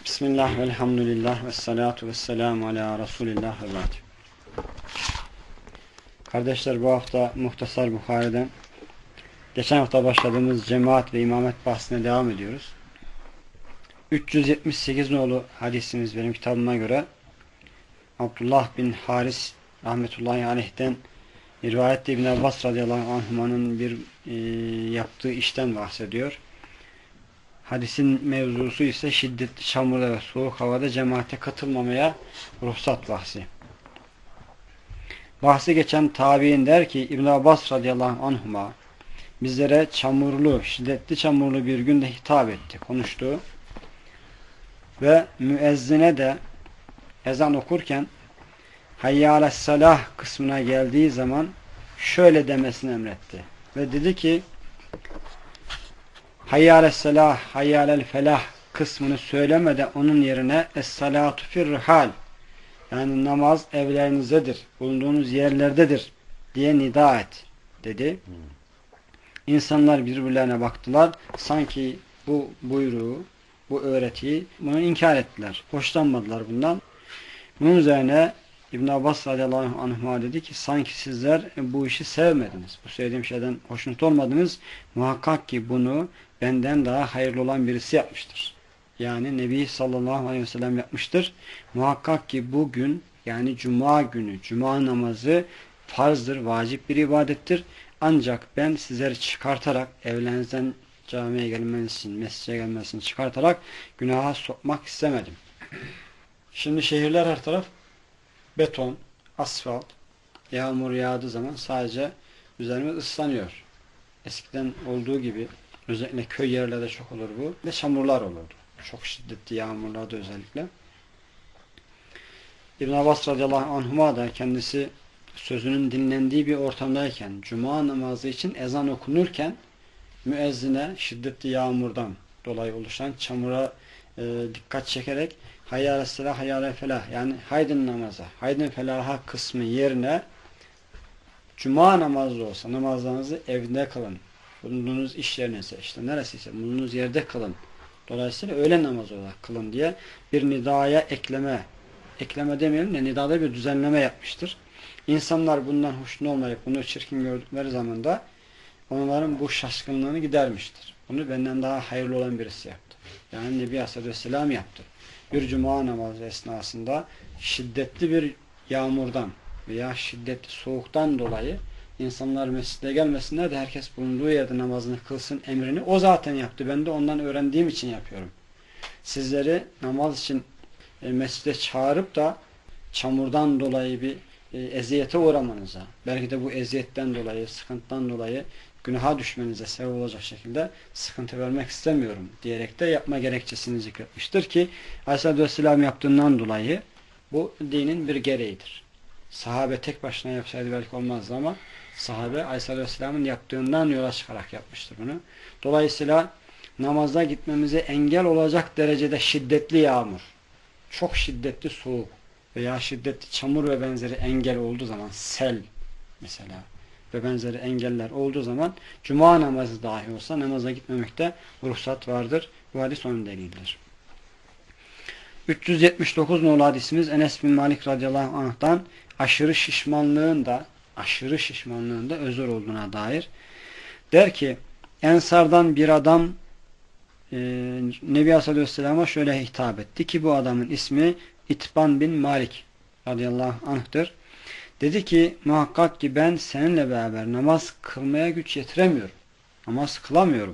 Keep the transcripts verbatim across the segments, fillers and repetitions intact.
Bismillah, velhamdülillah, ve salatu ve selamu ala Resulillah ve ba'd. Kardeşler, bu hafta Muhtasar Bukhari'den geçen hafta başladığımız cemaat ve imamet bahsine devam ediyoruz. üç yüz yetmiş sekiz nolu hadisimiz benim kitabıma göre Abdullah bin Haris rahmetullahi aleyh'ten rivayette İbn Abbas radıyallahu anhuma'nın bir e, yaptığı işten bahsediyor. Hadisin mevzusu ise şiddetli çamurda ve soğuk havada cemaate katılmamaya ruhsat bahsi. Bahsi geçen tabi'in der ki İbn Abbas radıyallahu anhuma bizlere çamurlu, şiddetli çamurlu bir günde hitap etti, konuştu ve müezzine de ezan okurken hayya alessalah kısmına geldiği zaman şöyle demesini emretti ve dedi ki hayya alessalah, hayya alel felah kısmını söylemeden onun yerine es-salatu firrihal, yani namaz evlerinizdedir, bulunduğunuz yerlerdedir diye nida et dedi. Hmm. İnsanlar birbirlerine baktılar. Sanki bu buyruğu, bu öğretiyi, bunu inkar ettiler. Hoşlanmadılar bundan. Bunun üzerine İbn Abbas radıyallahu anhuma dedi ki sanki sizler bu işi sevmediniz. Bu söylediğim şeyden hoşnut olmadınız. Muhakkak ki bunu benden daha hayırlı olan birisi yapmıştır. Yani Nebi sallallahu aleyhi ve sellem yapmıştır. Muhakkak ki bugün, yani cuma günü, cuma namazı farzdır, vacip bir ibadettir. Ancak ben sizleri çıkartarak, evlerinizden camiye gelmeniz için, mescide gelmeniz için çıkartarak günaha sokmak istemedim. Şimdi şehirler her taraf beton, asfalt, yağmur yağdığı zaman sadece üzerimiz ıslanıyor. Eskiden olduğu gibi özellikle köy yerlerde çok olur bu. Ve çamurlar olurdu. Çok şiddetli yağmurlarda özellikle. İbn Abbas radıyallahu anhuma da kendisi sözünün dinlendiği bir ortamdayken, cuma namazı için ezan okunurken müezzine şiddetli yağmurdan dolayı oluşan çamura e, dikkat çekerek hayya alesselah, hayya alel felah, yani haydın namaza, haydın felaha kısmı yerine cuma namazı olsa namazlarınızı evde kılın. Bulunduğunuz iş yerinize, işte neresiyse bulunduğunuz yerde kılın. Dolayısıyla öğle namazı olarak kılın diye bir nidaya ekleme, ekleme demeyelim de nidada bir düzenleme yapmıştır. İnsanlar bundan hoşnut olmayıp bunu çirkin gördükleri zaman da onların bu şaşkınlığını gidermiştir. Bunu benden daha hayırlı olan birisi yaptı. Yani Nebi Aleyhisselam yaptı. Bir cuma namazı esnasında şiddetli bir yağmurdan veya şiddetli soğuktan dolayı İnsanlar mescide gelmesinler de herkes bulunduğu yerde namazını kılsın emrini o zaten yaptı. Ben de ondan öğrendiğim için yapıyorum. Sizleri namaz için e, mescide çağırıp da çamurdan dolayı bir e, eziyete uğramanıza, belki de bu eziyetten dolayı, sıkıntıdan dolayı günaha düşmenize sebep olacak şekilde sıkıntı vermek istemiyorum diyerek de yapma gerekçesini zikretmiştir ki Aleyhisselatü Vesselam yaptığından dolayı bu dinin bir gereğidir. Sahabe tek başına yapsaydı belki olmazdı ama sahabe Aleyhisselatü Vesselam'ın yaptığından yola çıkarak yapmıştır bunu. Dolayısıyla namazda gitmemize engel olacak derecede şiddetli yağmur, çok şiddetli soğuk veya şiddetli çamur ve benzeri engel olduğu zaman, sel mesela ve benzeri engeller olduğu zaman cuma namazı dahi olsa namaza gitmemekte ruhsat vardır. Bu hadis onun delilidir. üç yüz yetmiş dokuz nolu hadisimiz Enes bin Malik radıyallahu anh'tan aşırı şişmanlığın da aşırı şişmanlığın da özür olduğuna dair. Der ki Ensardan bir adam e, Nebi Aleyhisselam'a şöyle hitap etti ki bu adamın ismi İtban bin Malik radıyallahu anh'tır. Dedi ki muhakkak ki ben seninle beraber namaz kılmaya güç yetiremiyorum. Namaz kılamıyorum.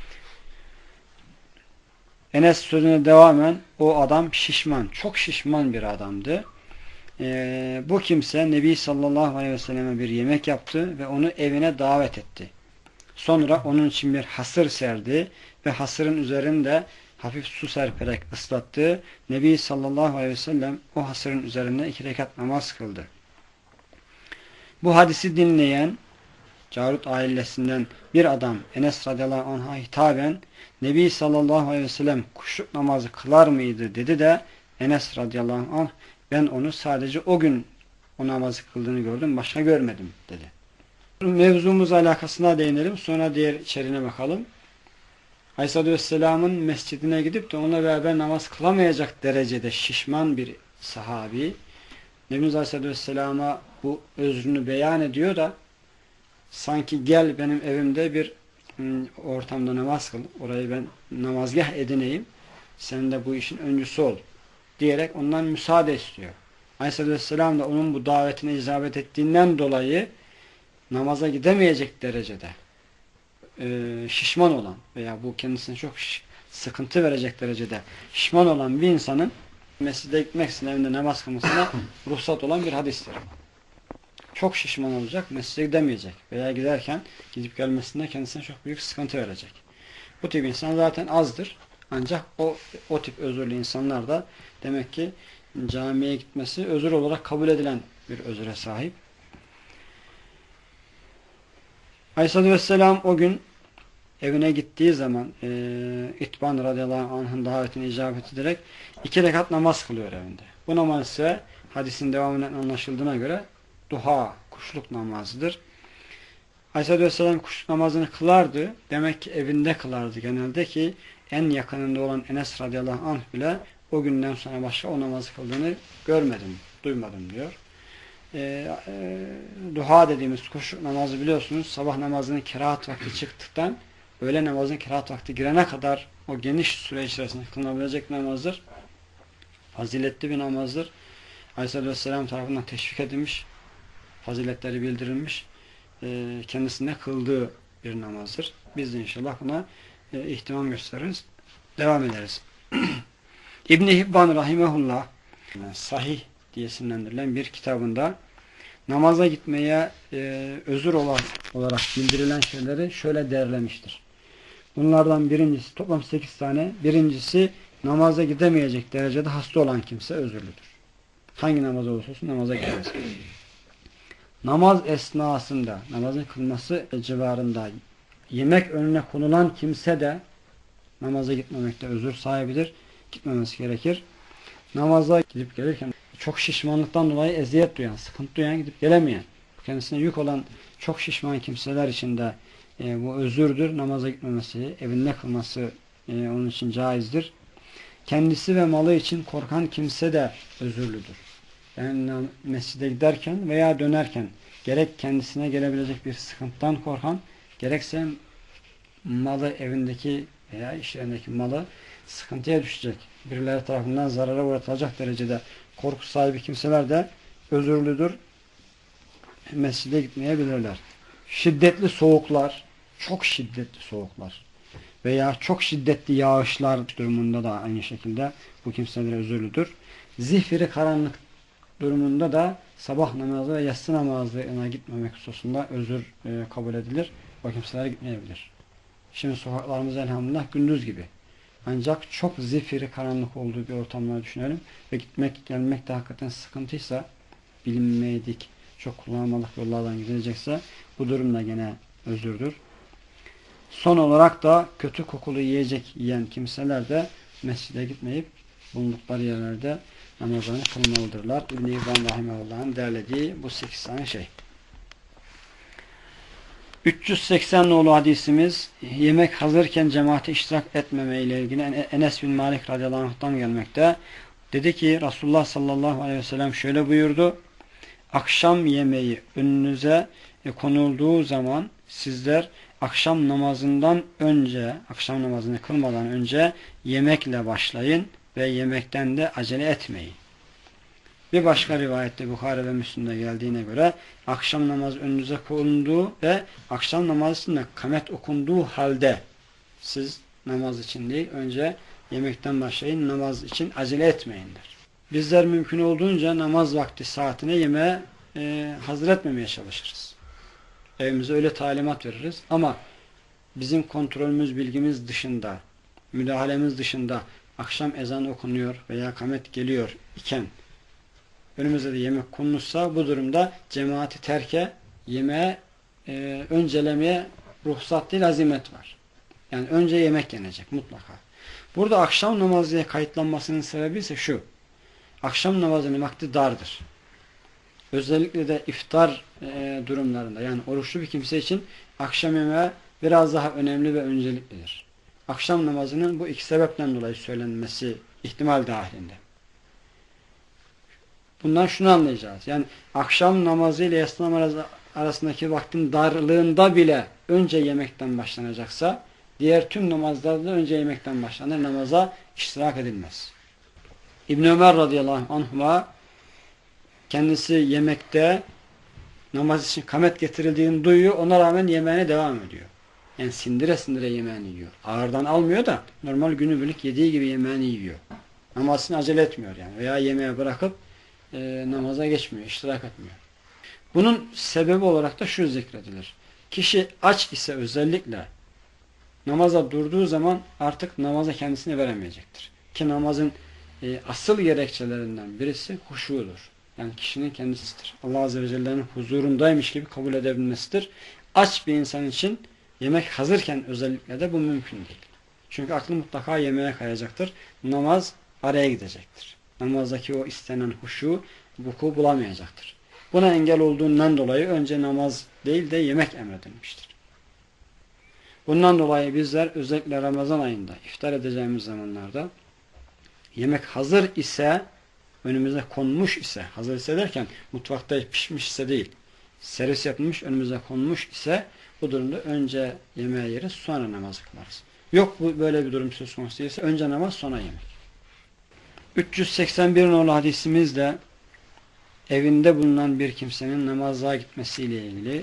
Enes sözüne devamen o adam şişman, çok şişman bir adamdı. Ee, bu kimse Nebi sallallahu aleyhi ve selleme bir yemek yaptı ve onu evine davet etti. Sonra onun için bir hasır serdi ve hasırın üzerinde hafif su serperek ıslattı. Nebi sallallahu aleyhi ve sellem o hasırın üzerinde iki rekat namaz kıldı. Bu hadisi dinleyen Carut ailesinden bir adam Enes radıyallahu anh'a hitaben Nebi sallallahu aleyhi ve sellem kuşluk namazı kılar mıydı dedi de Enes radıyallahu anh ben onu sadece o gün o namazı kıldığını gördüm, başka görmedim dedi. Mevzumuz alakasına değinelim, sonra diğer içeriğine bakalım. Aleyhisselatü Vesselam'ın mescidine gidip de onunla beraber namaz kılamayacak derecede şişman bir sahabi Nebimiz Aleyhisselatü Vesselam'a bu özrünü beyan ediyor da sanki gel benim evimde bir ortamda namaz kıl, orayı ben namazgah edineyim, sen de bu işin öncüsü ol diyerek ondan müsaade istiyor. Aleyhisselatü Vesselam da onun bu davetine icabet ettiğinden dolayı namaza gidemeyecek derecede e, şişman olan veya bu kendisine çok sıkıntı verecek derecede şişman olan bir insanın mescide gitmek için evinde namaz kılmasına ruhsat olan bir hadistir. Çok şişman olacak, mescide gidemeyecek veya giderken gidip gelmesinde kendisine çok büyük sıkıntı verecek. Bu tip insan zaten azdır. Ancak o, o tip özürlü insanlar da demek ki camiye gitmesi özür olarak kabul edilen bir özüre sahip. Aleyhisselatü Vesselam o gün evine gittiği zaman e, İtban radıyallahu anh'ın davetine icabet ederek iki rekat namaz kılıyor evinde. Bu namaz ise hadisin devamından anlaşıldığına göre duha, kuşluk namazıdır. Aleyhisselatü Vesselam kuşluk namazını kılardı. Demek ki evinde kılardı genelde ki en yakınında olan Enes radıyallahu anh bile o günden sonra başka o namazı kıldığını görmedim, duymadım diyor. E, e, duha dediğimiz kuşluk namazı biliyorsunuz sabah namazının kerahat vakti çıktıktan öğle namazının kerahat vakti girene kadar o geniş süre içerisinde kılınabilecek namazdır. Faziletli bir namazdır. Aleyhisselatü Vesselam tarafından teşvik edilmiş, faziletleri bildirilmiş, e, kendisine kıldığı bir namazdır. Biz de inşallah buna e, ihtimam gösteririz. Devam ederiz. İbn-i Hibban rahimehullah sahih diye isimlendirilen bir kitabında namaza gitmeye e, özür olarak, olarak bildirilen şeyleri şöyle derlemiştir. Bunlardan birincisi, toplam sekiz tane. Birincisi, namaza gidemeyecek derecede hasta olan kimse özürlüdür. Hangi namaz olursa olsun namaza gidemez. Namaz esnasında, namazın kılması civarında yemek önüne konulan kimse de namaza gitmemekte özür sahibidir. Gitmemesi gerekir. Namaza gidip gelirken çok şişmanlıktan dolayı eziyet duyan, sıkıntı duyan, gidip gelemeyen, kendisine yük olan çok şişman kimseler için de e, bu özürdür. Namaza gitmemesi, evinde kılması e, onun için caizdir. Kendisi ve malı için korkan kimse de özürlüdür. Yani mescide giderken veya dönerken gerek kendisine gelebilecek bir sıkıntıdan korkan, gerekse malı evindeki veya iş yerindeki malı sıkıntıya düşecek, birileri tarafından zarara uğratılacak derecede korku sahibi kimseler de özürlüdür. Mescide gitmeyebilirler. Şiddetli soğuklar, çok şiddetli soğuklar veya çok şiddetli yağışlar durumunda da aynı şekilde bu kimseler özürlüdür. Zifiri karanlık durumunda da sabah namazı ve yatsı namazına gitmemek hususunda özür e, kabul edilir. O kimseler gitmeyebilir. Şimdi sokaklarımız elhamdülillah gündüz gibi. Ancak çok zifiri karanlık olduğu bir ortamları düşünelim ve gitmek gelmek de hakikaten sıkıntıysa, bilinmeyedik, çok kullanılmadık yollardan gidilecekse bu durumda gene özürdür. Son olarak da kötü kokulu yiyecek yiyen kimseler de mescide gitmeyip bulundukları yerlerde namazlarını kılmalıdırlar. İbn-i İbn Rahimahullah'ın derlediği bu sekiz tane şey. üç yüz seksen nolu hadisimiz yemek hazırken cemaate iştirak etmeme ile ilgili Enes bin Malik radıyallahu anh'tan gelmekte. Dedi ki Resulullah sallallahu aleyhi ve sellem şöyle buyurdu. Akşam yemeği önünüze konulduğu zaman sizler akşam namazından önce, akşam namazını kılmadan önce yemekle başlayın ve yemekten de acele etmeyin. Bir başka rivayette Bukhari ve Müslim'de geldiğine göre akşam namazı önünüze konulduğu ve akşam namazında kamet okunduğu halde siz namaz için değil, önce yemekten başlayın, namaz için acele etmeyinler. Bizler mümkün olduğunca namaz vakti saatine yemeğe e, hazır etmemeye çalışırız. Evimize öyle talimat veririz ama bizim kontrolümüz, bilgimiz dışında, müdahalemiz dışında akşam ezan okunuyor veya kamet geliyor iken önümüzde de yemek konulursa bu durumda cemaati terke yemeğe e, öncelemeye ruhsat değil azimet var. Yani önce yemek yenecek mutlaka. Burada akşam namazıya kayıtlanmasının sebebi ise şu. Akşam namazının vakti dardır. Özellikle de iftar e, durumlarında yani oruçlu bir kimse için akşam yemeği biraz daha önemli ve önceliklidir. akşam namazının bu iki sebepten dolayı söylenmesi ihtimal dahilinde. Bundan şunu anlayacağız. Yani akşam namazı ile yatsı namazı arasındaki vaktin darlığında bile önce yemekten başlanacaksa, diğer tüm namazlarda önce yemekten başlanır, namaza iştirak edilmez. İbn Ömer radıyallahu anhuma kendisi yemekte namaz için kamet getirildiğini duyuyor, ona rağmen yemeğine devam ediyor. Yani sindire sindire yemeğini yiyor. Ağırdan almıyor da normal günübirlik yediği gibi yemeğini yiyor. Namazını acele etmiyor yani. Veya yemeğe bırakıp e, namaza geçmiyor, iştirak etmiyor. Bunun sebebi olarak da şu zikredilir. Kişi aç ise özellikle namaza durduğu zaman artık namaza kendisini veremeyecektir. Ki namazın e, asıl gerekçelerinden birisi huşudur. Yani kişinin kendisidir. Allah Azze ve Celle'nin huzurundaymış gibi kabul edebilmesidir. Aç bir insan için yemek hazırken özellikle de bu mümkün değil. Çünkü aklı mutlaka yemeğe kayacaktır. Namaz araya gidecektir. Namazdaki o istenen huşu vuku bulamayacaktır. Buna engel olduğundan dolayı önce namaz değil de yemek emredilmiştir. Bundan dolayı bizler özellikle Ramazan ayında iftar edeceğimiz zamanlarda yemek hazır ise, önümüze konmuş ise, hazır ise derken mutfakta pişmiş ise değil, servis yapılmış önümüze konmuş ise bu durumda önce yemeği yeriz, sonra namaz kılarız. Yok bu böyle bir durum söz konusu değilse önce namaz sonra yemek. üç yüz seksen bir nolu hadisimizde evinde bulunan bir kimsenin namaza gitmesiyle ilgili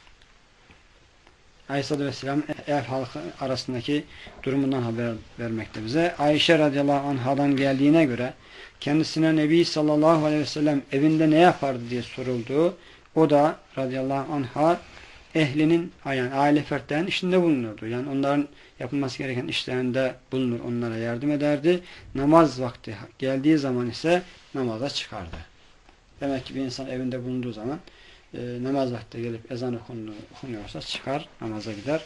Aleyhisselatü Vesselam ev halkı arasındaki durumundan haber vermekte bize. Ayşe radıyallahu anhadan geldiğine göre kendisine Nebi sallallahu aleyhi ve sellem evinde ne yapardı diye soruldu. O da radıyallahu anha ehlinin, yani aile fertlerinin işinde bulunurdu. Yani onların yapılması gereken işlerinde bulunur, onlara yardım ederdi. Namaz vakti geldiği zaman ise namaza çıkardı. Demek ki bir insan evinde bulunduğu zaman e, namaz vakti gelip ezan okunuyorsa çıkar, namaza gider.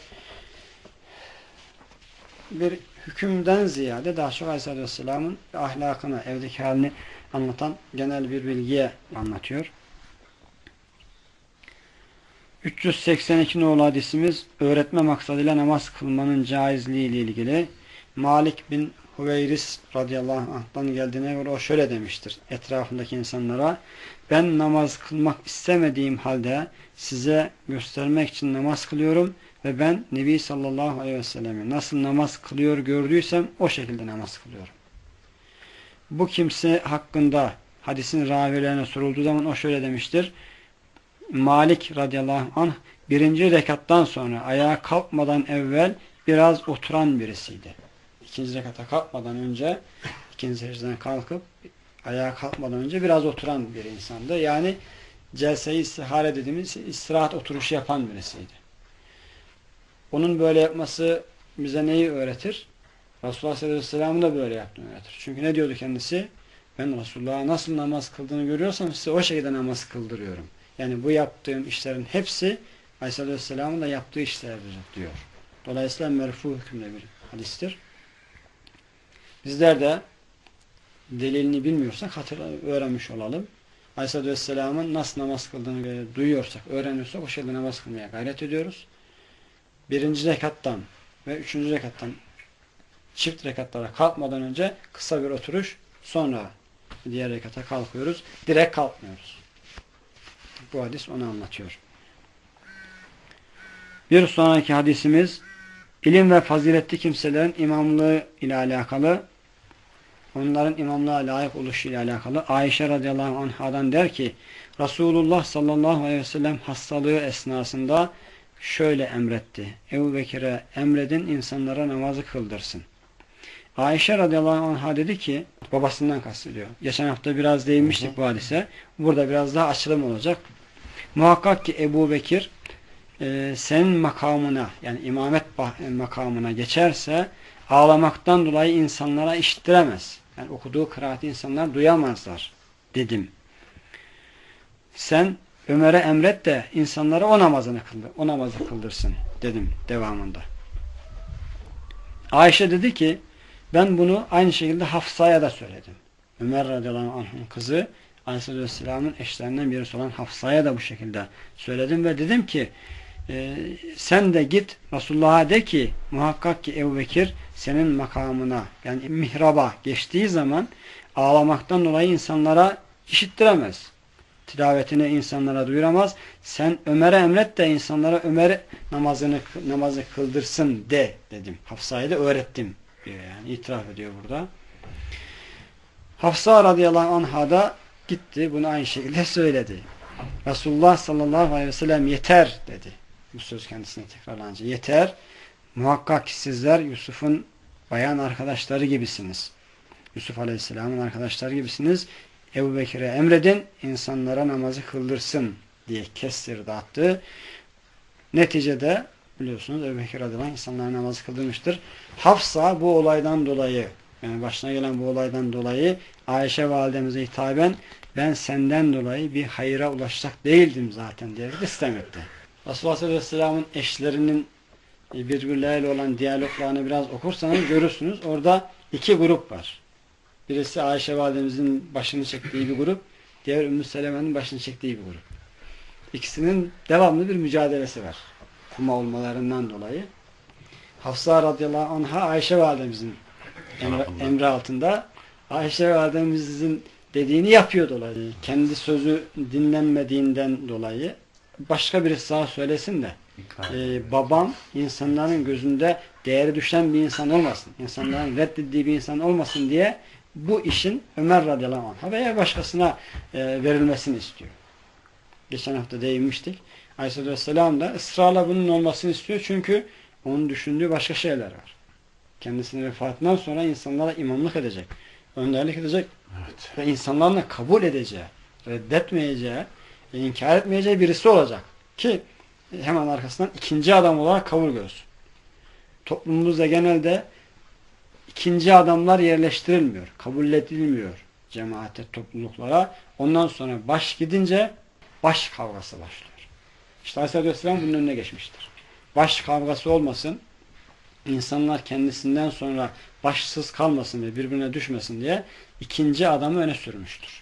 Bir hükümden ziyade daha çok Aleyhisselatü Vesselam'ın ahlakını, evdeki halini anlatan genel bir bilgiye anlatıyor. üç yüz seksen iki nolu hadisimiz öğretme maksadıyla namaz kılmanın caizliği ile ilgili. Malik bin Hüveyris radıyallahu anh'tan geldiğine göre o şöyle demiştir etrafındaki insanlara: ben namaz kılmak istemediğim halde size göstermek için namaz kılıyorum ve ben Nebi sallallahu aleyhi ve sellem'i nasıl namaz kılıyor gördüysem o şekilde namaz kılıyorum. Bu kimse hakkında hadisin ravilerine sorulduğu zaman o şöyle demiştir: Malik radıyallahu anh birinci rekattan sonra ayağa kalkmadan evvel biraz oturan birisiydi. İkinci rekata kalkmadan önce, ikinci secdeden kalkıp ayağa kalkmadan önce biraz oturan bir insandı. Yani celse-i istihare dediğimiz istirahat oturuşu yapan birisiydi. Onun böyle yapması bize neyi öğretir? Resulullah sallallahu aleyhi ve sellem'in de böyle yaptığını öğretir. Çünkü ne diyordu kendisi? Ben Resulullah'a nasıl namaz kıldığını görüyorsam size o şekilde namaz kıldırıyorum. Yani bu yaptığım işlerin hepsi Aleyhisselatü Vesselam'ın da yaptığı işlerdir diyor. Dolayısıyla merfu hükümde bir hadistir. Bizler de delilini bilmiyorsak hatırla, öğrenmiş olalım. Aleyhisselatü Vesselam'ın nasıl namaz kıldığını duyuyorsak, öğreniyorsak o şekilde namaz kılmaya gayret ediyoruz. Birinci rekattan ve üçüncü rekattan çift rekatlara kalkmadan önce kısa bir oturuş, sonra diğer rekata kalkıyoruz. Direkt kalkmıyoruz. Bu hadis onu anlatıyor. Bir sonraki hadisimiz ilim ve faziletli kimselerin imamlığı ile alakalı, onların imamlığa layık oluşu ile alakalı. Ayşe radıyallahu anhadan der ki Resulullah sallallahu aleyhi ve sellem hastalığı esnasında şöyle emretti: Ebu Bekir'e emredin insanlara namazı kıldırsın. Ayşe radıyallahu anha dedi ki, babasından kastediyor. Geçen hafta biraz değinmiştik bu hadise. Burada biraz daha açılım olacak. Muhakkak ki Ebu Bekir e, senin makamına, yani imamet makamına geçerse ağlamaktan dolayı insanlara işittiremez. Yani okuduğu kıraati insanlar duyamazlar dedim. Sen Ömer'e emret de insanlara o namazını kıldır, o namazı kıldırsın dedim devamında. Ayşe dedi ki ben bunu aynı şekilde Hafsa'ya da söyledim. Ömer radıyallahu anh'ın kızı Aleyhisselatü Vesselam'ın eşlerinden birisi olan Hafsa'ya da bu şekilde söyledim ve dedim ki e, sen de git Resulullah'a de ki muhakkak ki Ebu Bekir senin makamına yani mihraba geçtiği zaman ağlamaktan dolayı insanlara işittiremez. Tilavetini insanlara duyuramaz. Sen Ömer'e emret de insanlara Ömer namazını namazı kıldırsın de dedim. Hafsa'ya da öğrettim diyor yani. İtiraf ediyor burada. Hafsa radıyallahu anha da gitti. Bunu aynı şekilde söyledi. Resulullah sallallahu aleyhi ve sellem yeter dedi. Bu söz kendisine tekrarlanınca. Yeter. Muhakkak ki sizler Yusuf'un bayan arkadaşları gibisiniz. Yusuf aleyhisselamın arkadaşları gibisiniz. Ebu Bekir'e emredin, insanlara namazı kıldırsın diye kestirdi attı. Neticede biliyorsunuz Ebu Bekir radıyallahu anh insanlara namazı kıldırmıştır. Hafsa bu olaydan dolayı, yani başına gelen bu olaydan dolayı Ayşe validemize hitaben ben senden dolayı bir hayra ulaşacak değildim zaten diye istem etti. Resulullah sallallahu aleyhi ve sellem'in eşlerinin birbirleriyle olan diyaloglarını biraz okursanız görürsünüz. Orada iki grup var. Birisi Ayşe validemizin başını çektiği bir grup, diğer Ümmü Seleme'nin başını çektiği bir grup. İkisinin devamlı bir mücadelesi var. Kuma olmalarından dolayı. Hafsa radıyallahu anha Ayşe validemizin emri, emri altında. Ayşe validemizin dediğini yapıyor dolayı. Kendi sözü dinlenmediğinden dolayı başka birisi daha söylesin de e, babam insanların gözünde değeri düşen bir insan olmasın. İnsanların reddettiği bir insan olmasın diye bu işin Ömer radıyallahu anh'a veya başkasına e, verilmesini istiyor. Geçen hafta değinmiştik. Aleyhisselatü vesselam da ısrarla bunun olmasını istiyor. Çünkü onun düşündüğü başka şeyler var. Kendisinin vefatından sonra insanlara imamlık edecek. Önderlik edecek. Evet. Ve insanların da kabul edeceği, reddetmeyeceği, inkar etmeyeceği birisi olacak. Ki hemen arkasından ikinci adam olarak kabul görsün. Toplumumuzda genelde ikinci adamlar yerleştirilmiyor. Kabul edilmiyor cemaate, topluluklara. Ondan sonra baş gidince baş kavgası başlıyor. İşte Aleyhisselatü Vesselam bunun önüne geçmiştir. Baş kavgası olmasın, insanlar kendisinden sonra başsız kalmasın ve birbirine düşmesin diye ikinci adamı öne sürmüştür.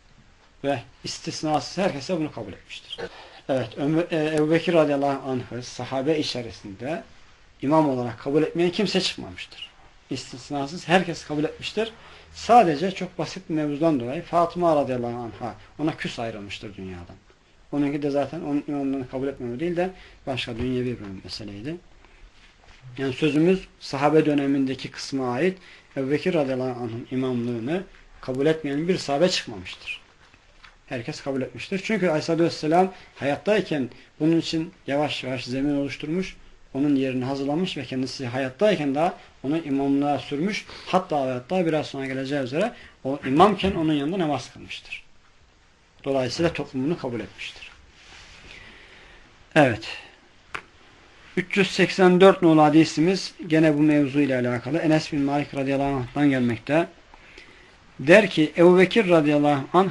Ve istisnasız herkese bunu kabul etmiştir. Evet, Ebu Bekir radıyallahu anh'ı sahabe içerisinde imam olarak kabul etmeyen kimse çıkmamıştır. İstisnasız herkes kabul etmiştir. Sadece çok basit bir mevzudan dolayı Fatıma radıyallahu anh'a ona küs ayrılmıştır dünyadan. Onunki de zaten onun imamlığını kabul etmeme değil de başka dünyevi bir meseleydi. Yani sözümüz sahabe dönemindeki kısma ait. Ebu Bekir radıyallahu anh'ın imamlığını kabul etmeyen bir sahabe çıkmamıştır. Herkes kabul etmiştir. Çünkü Aleyhisselatü Vesselam hayattayken bunun için yavaş yavaş zemin oluşturmuş, onun yerini hazırlamış ve kendisi hayattayken daha onu imamlığa sürmüş. Hatta ve hatta biraz sonra geleceği üzere o imamken onun yanında namaz kılmıştır. Dolayısıyla toplumunu kabul etmiştir. Evet. üç yüz seksen dört nolu hadisimiz gene bu mevzu ile alakalı. Enes bin Malik radıyallahu anh'tan gelmekte. Der ki Ebu Bekir radıyallahu anh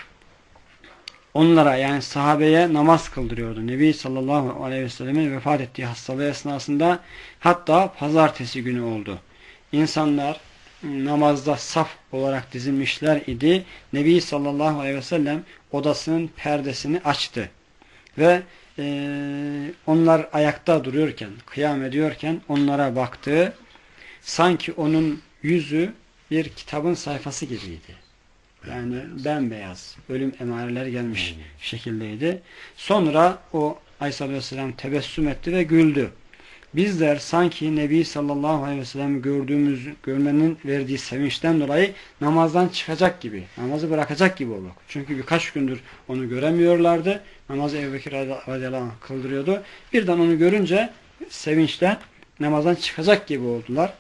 onlara yani sahabeye namaz kıldırıyordu. Nebi sallallahu aleyhi ve sellemin vefat ettiği hastalığı esnasında hatta pazartesi günü oldu. İnsanlar namazda saf olarak dizilmişler idi. Nebi sallallahu aleyhi ve sellem odasının perdesini açtı. Ve e, onlar ayakta duruyorken, kıyam ediyorken onlara baktı. Sanki onun yüzü bir kitabın sayfası gibiydi. Yani bembeyaz, ölüm emareleri gelmiş hmm. şekildeydi. Sonra o Aleyhisselatü Vesselam tebessüm etti ve güldü. Bizler sanki Nebi sallallahu aleyhi ve sellem'i gördüğümüz, görmenin verdiği sevinçten dolayı namazdan çıkacak gibi, namazı bırakacak gibi olduk. Çünkü birkaç gündür onu göremiyorlardı. Namazı Ebu Bekir radıyallahu anh kıldırıyordu. Birden onu görünce sevinçten namazdan çıkacak gibi oldular.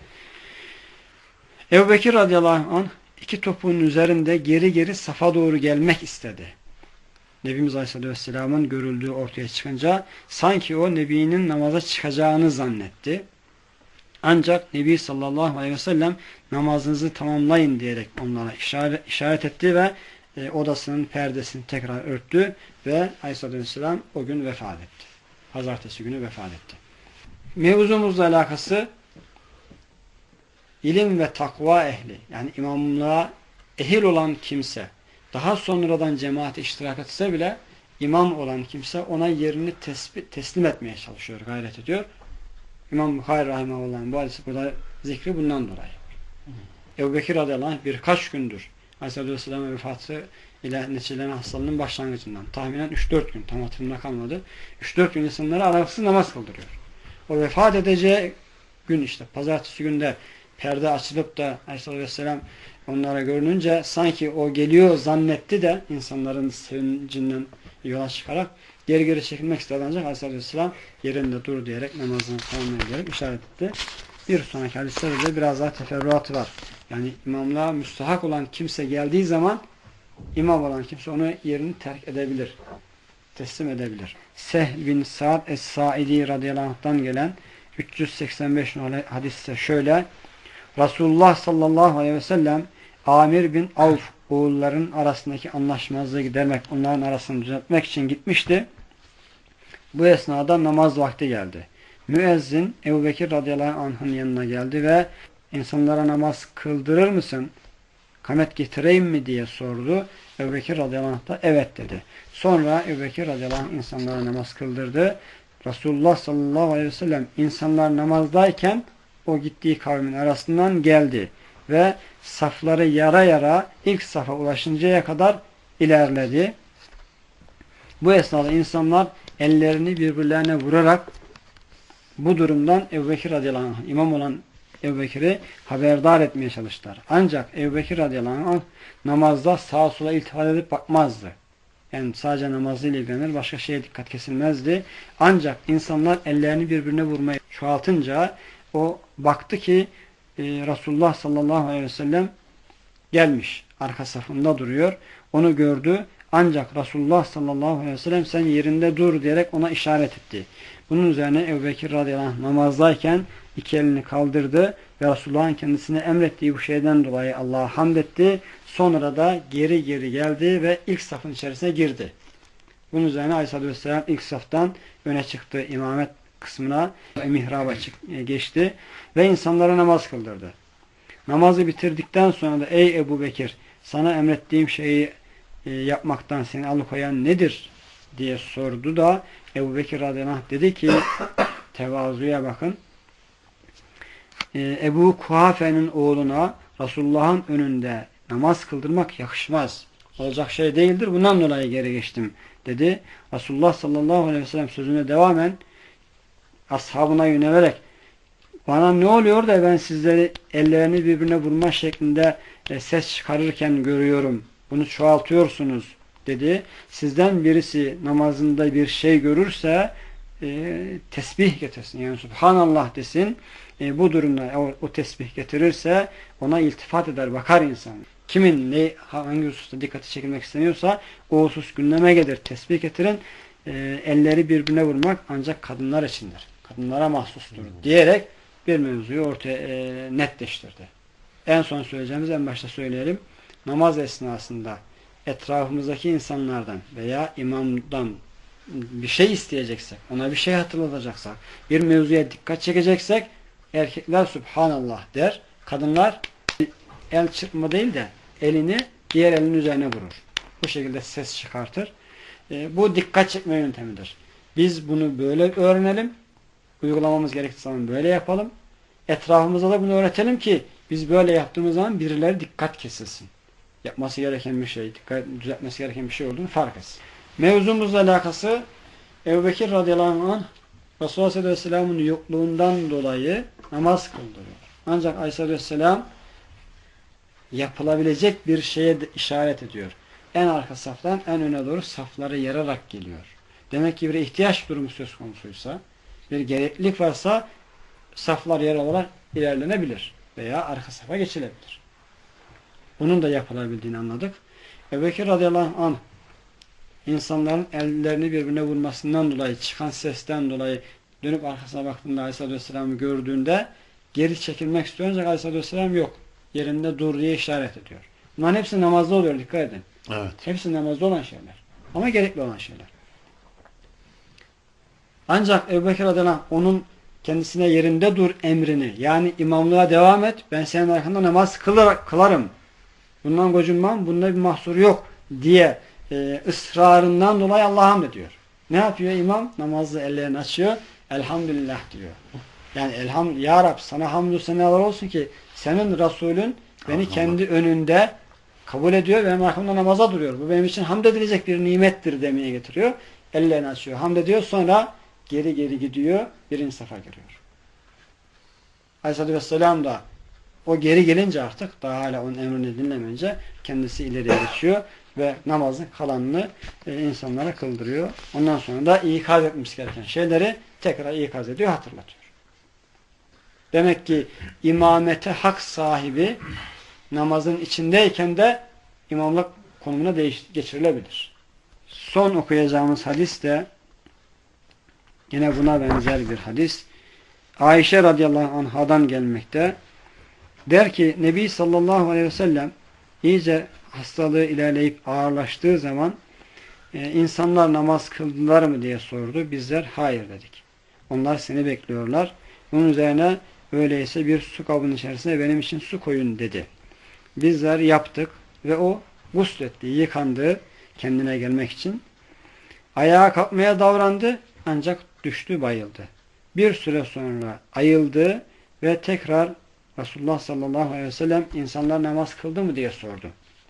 Ebu Bekir radıyallahu anh iki topuğun üzerinde geri geri safa doğru gelmek istedi. Nebimiz Aleyhisselatü Vesselam'ın görüldüğü ortaya çıkınca sanki o Nebi'nin namaza çıkacağını zannetti. Ancak Nebi sallallahu aleyhi ve sellem namazınızı tamamlayın diyerek onlara işaret, işaret etti ve e, odasının perdesini tekrar örttü ve Aleyhisselatü Vesselam o gün vefat etti. Pazartesi günü vefat etti. Mevzumuzla alakası İlim ve takva ehli yani imamlığa ehil olan kimse daha sonradan cemaate iştirak etse bile imam olan kimse ona yerini tespit, teslim etmeye çalışıyor, gayret ediyor. İmam Bukhari rahimehullah'ın bu hadisi burada zikri bundan dolayı. Ebu Bekir radıyallahu anh birkaç gündür Aleyhisselatü Vesselam'ın vefatı ile neticelenen hastalığının başlangıcından tahminen üç dört gün, tam hatırımda kalmadı. üç dört gün insanlara aralıksız namaz kıldırıyor. O vefat edeceği gün işte pazartesi günde perde açılıp da Aleyhisselatü Vesselam onlara görününce sanki o geliyor zannetti de insanların sevincinden yola çıkarak geri geri çekilmek istedi, ancak Aleyhisselatü Vesselam yerinde dur diyerek namazını tamamlayarak işaret etti. Bir sonraki hadislerde de biraz daha teferruatı var. Yani imamlığa müstahak olan kimse geldiği zaman imam olan kimse onu yerini terk edebilir. Teslim edebilir. Sehl bin Sa'd Es-Sa'idi radıyallahu anh'tan gelen üç yüz seksen beş hadiste şöyle: Resulullah sallallahu aleyhi ve sellem Amir bin Avf oğulların arasındaki anlaşmazlığı gidermek, onların arasını düzeltmek için gitmişti. Bu esnada namaz vakti geldi. Müezzin Ebu Bekir radıyallahu anh'ın yanına geldi ve insanlara namaz kıldırır mısın? Kamet getireyim mi diye sordu. Ebu Bekir radıyallahu anh da evet dedi. Sonra Ebu Bekir radıyallahu anh insanlara namaz kıldırdı. Resulullah sallallahu aleyhi ve sellem insanlar namazdayken o gittiği kavmin arasından geldi ve safları yara yara ilk safa ulaşıncaya kadar ilerledi. Bu esnada insanlar ellerini birbirlerine vurarak bu durumdan Ebu Bekir radıyallahu anh, imam olan Ebu Bekir'i haberdar etmeye çalıştılar. Ancak Ebu Bekir radıyallahu anh namazda sağa sola iltifat edip bakmazdı. Yani sadece namazıyla ilgilenir, başka şeye dikkat kesilmezdi. Ancak insanlar ellerini birbirine vurmaya çoğaltınca o baktı ki e, Resulullah sallallahu aleyhi ve sellem gelmiş. Arka safında duruyor. Onu gördü. Ancak Resulullah sallallahu aleyhi ve sellem sen yerinde dur diyerek ona işaret etti. Bunun üzerine Ebu Bekir radıyallahu anh namazdayken iki elini kaldırdı ve Resulullah'ın kendisine emrettiği bu şeyden dolayı Allah'a hamd etti. Sonra da geri geri geldi ve ilk safın içerisine girdi. Bunun üzerine Aleyhisselatü Vesselam ilk saftan öne çıktı, imamet kısmına mihraba geçti ve insanlara namaz kıldırdı. Namazı bitirdikten sonra da ey Ebu Bekir, sana emrettiğim şeyi e, yapmaktan seni alıkoyan nedir diye sordu da Ebu Bekir radıyallahu anh dedi ki tevazuya bakın. E, Ebu Kuhafe'nin oğluna Resulullah'ın önünde namaz kıldırmak yakışmaz. Olacak şey değildir. Bundan dolayı geri geçtim dedi. Resulullah sallallahu aleyhi ve sellem sözüne devamen ashabına yönelerek bana ne oluyor da ben sizleri ellerini birbirine vurma şeklinde e, ses çıkarırken görüyorum. Bunu çoğaltıyorsunuz dedi. Sizden birisi namazında bir şey görürse e, tesbih getirsin. Yani Subhanallah desin. E, bu durumda o, o tesbih getirirse ona iltifat eder, bakar insan. Kimin ne, hangi hususta dikkati çekilmek isteniyorsa o husus gündeme gelir. Tesbih getirin. E, elleri birbirine vurmak ancak kadınlar içindir. Kadınlara mahsustur diyerek bir mevzuyu ortaya e, netleştirdi. En son söyleyeceğimiz en başta söyleyelim. Namaz esnasında etrafımızdaki insanlardan veya imamdan bir şey isteyeceksek, ona bir şey hatırlatacaksak, bir mevzuya dikkat çekeceksek erkekler Subhanallah der. Kadınlar el çırpma değil de elini diğer elinin üzerine vurur. Bu şekilde ses çıkartır. E, bu dikkat çekme yöntemidir. Biz bunu böyle öğrenelim. Uygulamamız gerektiği zaman böyle yapalım. Etrafımıza da bunu öğretelim ki biz böyle yaptığımız zaman birileri dikkat kesilsin. Yapması gereken bir şey, dikkat düzeltmesi gereken bir şey olduğunu fark etsin. Mevzumuzla alakası Ebu Bekir radıyallahu anh Resulullah sallallahu aleyhi ve sellem'in yokluğundan dolayı namaz kıldırıyor. Ancak aleyhissalatü vesselam yapılabilecek bir şeye de işaret ediyor. En arka saftan en öne doğru safları yararak geliyor. Demek ki bir ihtiyaç durumu söz konusuysa, bir gereklilik varsa saflar yer alarak ilerlenebilir veya arka safa geçilebilir. Bunun da yapılabildiğini anladık. Ebu Bekir radıyallahu anh insanların ellerini birbirine vurmasından dolayı, çıkan sesten dolayı dönüp arkasına baktığında Aleyhisselatü Vesselam'ı gördüğünde geri çekilmek istiyor ancak Aleyhisselatü Vesselam yok. Yerinde dur diye işaret ediyor. Bunların hepsi namazda oluyor, dikkat edin. Evet. Hepsi namazda olan şeyler. Ama gerekli olan şeyler. Ancak Ebu Bekir radıyallahu anh onun kendisine yerinde dur emrini, yani imamlığa devam et, ben senin arkanda namaz kılar, kılarım. Bundan gocunmam, bunda bir mahsur yok diye e, ısrarından dolayı Allah'a hamd ediyor. Ne yapıyor imam? Namazı ellerini açıyor. Elhamdülillah diyor. Yani elham, Ya Rab sana hamdü senalar olsun ki senin Resulün beni Allah kendi Allah. önünde kabul ediyor ve benim arkamda namaza duruyor. Bu benim için hamd edilecek bir nimettir demeye getiriyor. Ellerini açıyor. Hamd ediyor. Sonra geri geri gidiyor. Birinci safa giriyor. Aleyhisselatü Vesselam da o geri gelince artık daha hala onun emrini dinlemeyince kendisi ileriye geçiyor ve namazın kalanını e, insanlara kıldırıyor. Ondan sonra da ikaz etmesi gereken şeyleri tekrar ikaz ediyor, hatırlatıyor. Demek ki imamete hak sahibi namazın içindeyken de imamlık konumuna değiş geçirilebilir. Son okuyacağımız hadis de yine buna benzer bir hadis. Ayşe radıyallahu anhadan gelmekte. Der ki Nebi sallallahu aleyhi ve sellem iyice hastalığı ilerleyip ağırlaştığı zaman e, insanlar namaz kıldılar mı diye sordu. Bizler hayır dedik. Onlar seni bekliyorlar. Bunun üzerine öyleyse bir su kabının içerisine benim için su koyun dedi. Bizler yaptık ve o gusletti, yıkandı kendine gelmek için. Ayağa kalkmaya davrandı ancak düştü, bayıldı. Bir süre sonra ayıldı ve tekrar Resulullah sallallahu aleyhi ve sellem insanlar namaz kıldı mı diye sordu.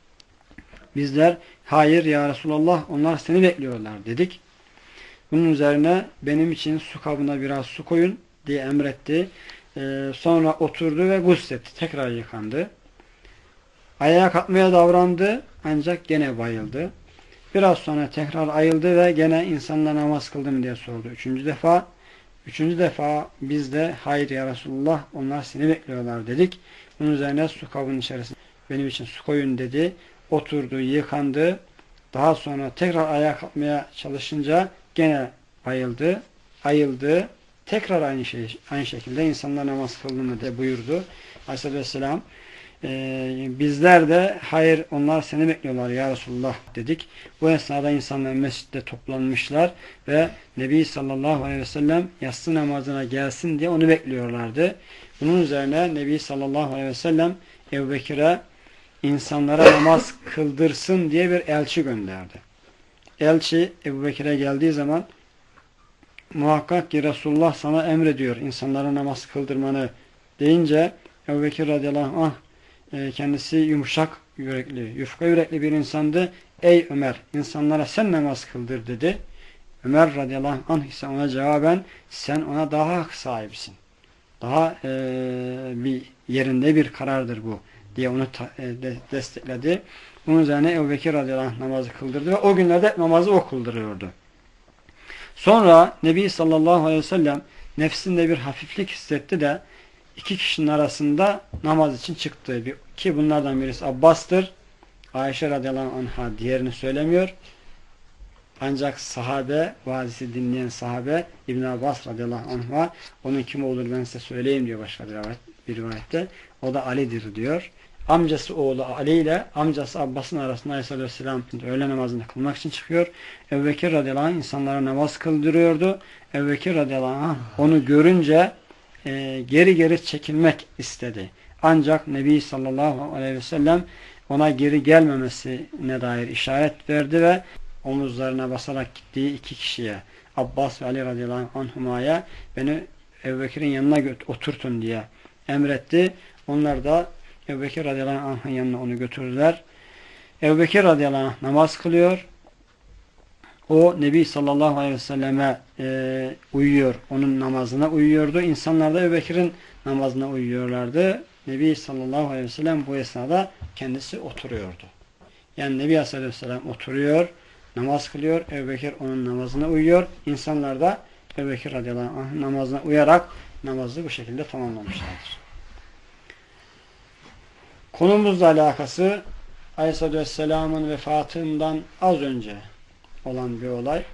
Bizler hayır ya Resulullah onlar seni bekliyorlar dedik. Bunun üzerine benim için su kabına biraz su koyun diye emretti. Ee, sonra oturdu ve gusletti. Tekrar yıkandı. Ayağa kalkmaya davrandı ancak gene bayıldı. Biraz sonra tekrar ayıldı ve gene insanlar namaz kıldı mı diye sordu. Üçüncü defa Üçüncü defa biz de hayır ya Resulullah onlar seni bekliyorlar dedik. Bunun üzerine su kabının içerisine benim için su koyun dedi. Oturdu, yıkandı. Daha sonra tekrar ayağa kalkmaya çalışınca gene bayıldı, ayıldı. Tekrar aynı şey, aynı şekilde insanlar namaz kıldı mı diye buyurdu. Aleyhisselatü Vesselam Ee, bizler de hayır onlar seni bekliyorlar ya Resulullah dedik. Bu esnada insanlar mescitte toplanmışlar ve Nebi sallallahu aleyhi ve sellem yatsı namazına gelsin diye onu bekliyorlardı. Bunun üzerine Nebi sallallahu aleyhi ve sellem Ebu Bekir'e insanlara namaz kıldırsın diye bir elçi gönderdi. Elçi Ebu Bekir'e geldiği zaman muhakkak ki Resulullah sana emrediyor insanlara namaz kıldırmanı deyince Ebu Bekir radıyallahu anh kendisi yumuşak yürekli, yufka yürekli bir insandı. Ey Ömer, insanlara sen namaz kıldır dedi. Ömer radıyallahu anh ise ona cevaben sen ona daha hak sahibisin. Daha e, bir yerinde bir karardır bu diye onu ta, e, de, destekledi. Bunun üzerine Ebu Bekir radıyallahu anh namazı kıldırdı ve o günlerde namazı o kıldırıyordu. Sonra Nebi sallallahu aleyhi ve sellem nefsinde bir hafiflik hissetti de İki kişinin arasında namaz için çıktı. Ki bunlardan birisi Abbas'tır. Ayşe radıyallahu anh'a diğerini söylemiyor. Ancak sahabe, vadisi dinleyen sahabe İbn Abbas radıyallahu anh'a onun kim olur ben size söyleyeyim diyor başka bir, rivayet, bir rivayette. O da Ali'dir diyor. Amcası oğlu Ali ile amcası Abbas'ın arasında Aleyhisselatü Vesselam öğle namazını kılmak için çıkıyor. Ebu Bekir radıyallahu anh insanlara namaz kıldırıyordu. Ebu Bekir radıyallahu anh onu görünce E, geri geri çekilmek istedi. Ancak Nebi sallallahu aleyhi ve sellem ona geri gelmemesine dair işaret verdi ve omuzlarına basarak gittiği iki kişiye Abbas ve Ali radıyallahu anhuma'ya beni Ebu Bekir'in yanına oturtun diye emretti. Onlar da Ebu Bekir radıyallahu anh'ın yanına onu götürdüler. Ebu Bekir radıyallahu anh namaz kılıyor. O Nebi sallallahu aleyhi ve selleme e, uyuyor. Onun namazına uyuyordu. İnsanlar da Ebu Bekir'in namazına uyuyorlardı. Nebi sallallahu aleyhi ve sellem bu esnada kendisi oturuyordu. Yani Nebi aleyhisselam oturuyor, namaz kılıyor. Ebu Bekir onun namazına uyuyor. İnsanlar da Ebu Bekir radıyallahu anh namazına uyarak namazı bu şekilde tamamlamışlardır. Konumuzla alakası Aleyhisselatü Vesselam'ın vefatından az önce olan bir olay.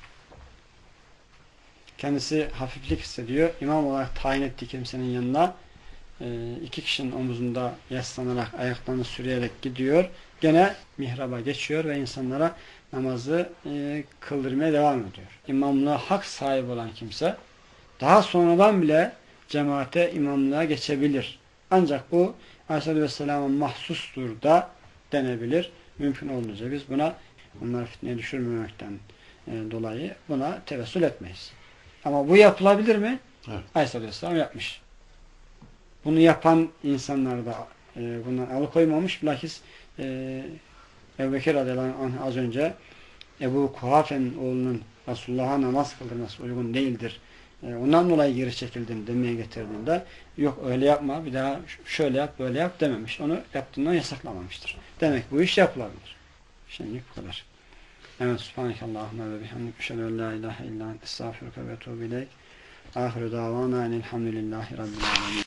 Kendisi hafiflik hissediyor. İmam olarak tayin ettiği kimsenin yanına e, iki kişinin omuzunda yaslanarak ayaklarını sürüyerek gidiyor. Gene mihraba geçiyor ve insanlara namazı e, kıldırmaya devam ediyor. İmamlığa hak sahibi olan kimse daha sonradan bile cemaate imamlığa geçebilir. Ancak bu Aleyhisselatü Vesselam'a mahsustur da denebilir. Mümkün olunca biz buna onları fitneye düşürmemekten e, dolayı buna tevessül etmeyiz. Ama bu yapılabilir mi? Evet. Aleyhisselatü Vesselam yapmış. Bunu yapan insanlar da e, bundan alıkoymamış. Bilakis e, Ebu Bekir radıyallahu anh az önce Ebu Kuhafe'nin oğlunun Resulullah'a namaz kıldırması uygun değildir. E, ondan dolayı geri çekildim demeye getirdiğinde yok öyle yapma, bir daha şöyle yap, böyle yap dememiş. Onu yaptığından yasaklamamıştır. Demek bu iş yapılabilir. Şimdi bu kadar. Evet, subhanakallahumma ve bihamdik, eşhedü en la ilahe illa ente, estağfiruke ve etûbü ileyk. Ahiru davana enelhamdülillahi rabbil alemin.